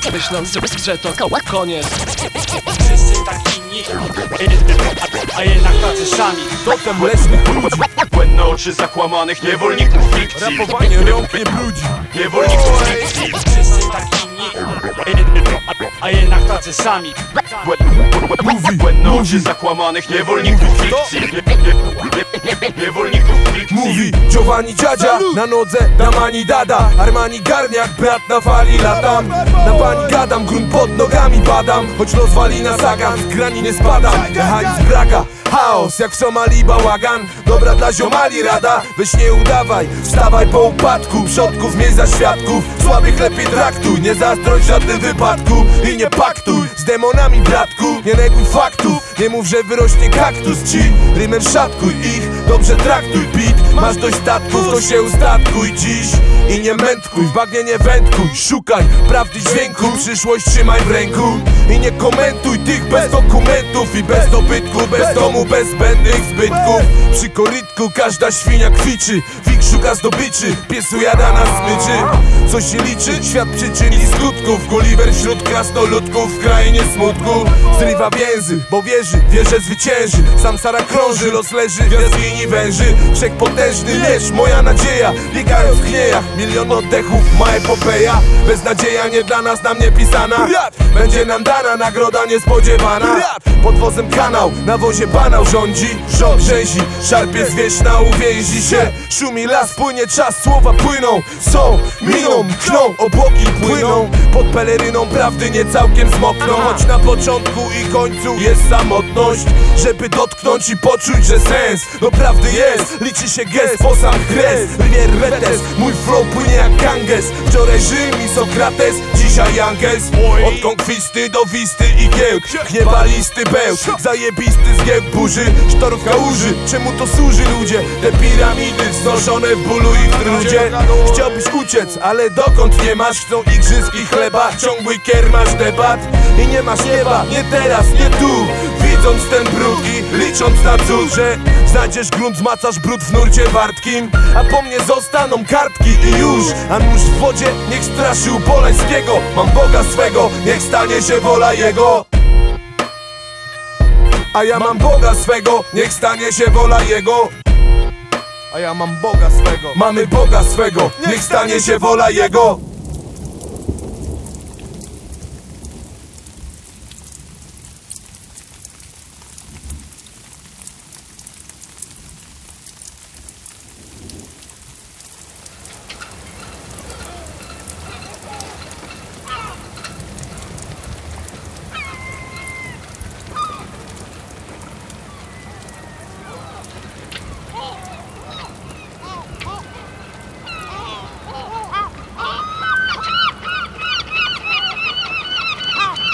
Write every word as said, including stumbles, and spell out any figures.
myśląc, że to koniec. Wszyscy tak inni, a jednak tacy sami. Totem leśnych ludzi, Błędne oczy zakłamanych niewolników fikcji. rapowanie rąk nie brudzi. Niewolników fikcji. Wszyscy tak inni, a jednak tacy sami. Mówi, Błędne mówi, oczy zakłamanych niewolników fikcji. Niewolników fikcji. mówi Giovanni dziadzia, na nodze Damani dada, Armani garniak, brat na fali latam. Na pani gadam, grunt pod nogami badam. Choć los wali na zagan, z grani nie spadam. Mechanizm braga, chaos jak w Somalii bałagan. Dobra dla ziomali rada, weź nie udawaj. Wstawaj po upadku, przodków miej za świadków. Słabych lepiej traktuj, nie zazdroń w żadnym wypadku. I nie paktuj z demonami bratku, nie neguj faktów. Nie mów, że wyrośnie kaktus ci, rymem szatkuj ich, dobrze traktuj beat. Masz dość statków, to się ustatkuj dziś. I nie mętkuj, w bagnie nie wędkuj. Szukaj prawdy dźwięku, przyszłość trzymaj w ręku. I nie komentuj tych bez dokumentów i bez dobytku, bez domu, bez zbędnych zbytków. Przy korytku każda świnia kwiczy, wilk szuka zdobyczy, pies ujada na smyczy. Co się liczy? Świat przyczyn i skutków. Gulliver wśród krasnoludków w krainie smutku. Zrywa więzy, bo wierzy, wie, że zwycięży. Samsara krąży, los leży w jaskini węży. Wszechpotężny miecz, moja nadzieja. Biegając w chniejach, milion oddechów, ma epopeja. Beznadzieja nie dla nas, nam nie pisana. Będzie nam dana nagroda niespodziewana. Pod wozem kanał, na wozie banał rządzi. Rząd rzęzi, szarpie zwierzchna, uwięzi się. Szumi las, płynie czas, słowa płyną. Są, miną, mkną, obłoki płyną. Pod peleryną prawdy nie całkiem zmokną. Choć na początku i końcu jest samotność. Żeby dotknąć i poczuć, że sens do prawdy jest. Liczy się gest, posam kres, Rivier Betes. Mój flow płynie jak Ganges. Wczoraj Rzym i Sokrates, dzisiaj Jankes. Od konkwisty do wisty i giełd, gniewalisty bełt, zajebisty zgiełk burzy, sztorów kałuży. Czemu to służy ludzie? Te piramidy wznoszone w bólu i w trudzie. Chciałbyś uciec, ale dokąd nie masz? Chcą igrzysk i chleba, ciągły kiermasz debat. I nie masz nieba, nie teraz, nie tu. Widząc ten brud i licząc na cud, że znajdziesz grunt, zmacasz brud w nurcie wartkim. A po mnie zostaną kartki i już. A nóż w wodzie niech straszy u Polańskiego. Mam Boga swego, niech stanie się wola Jego. A ja mam Boga swego, niech stanie się wola Jego. A ja mam Boga swego, mamy Boga swego, niech stanie się wola Jego.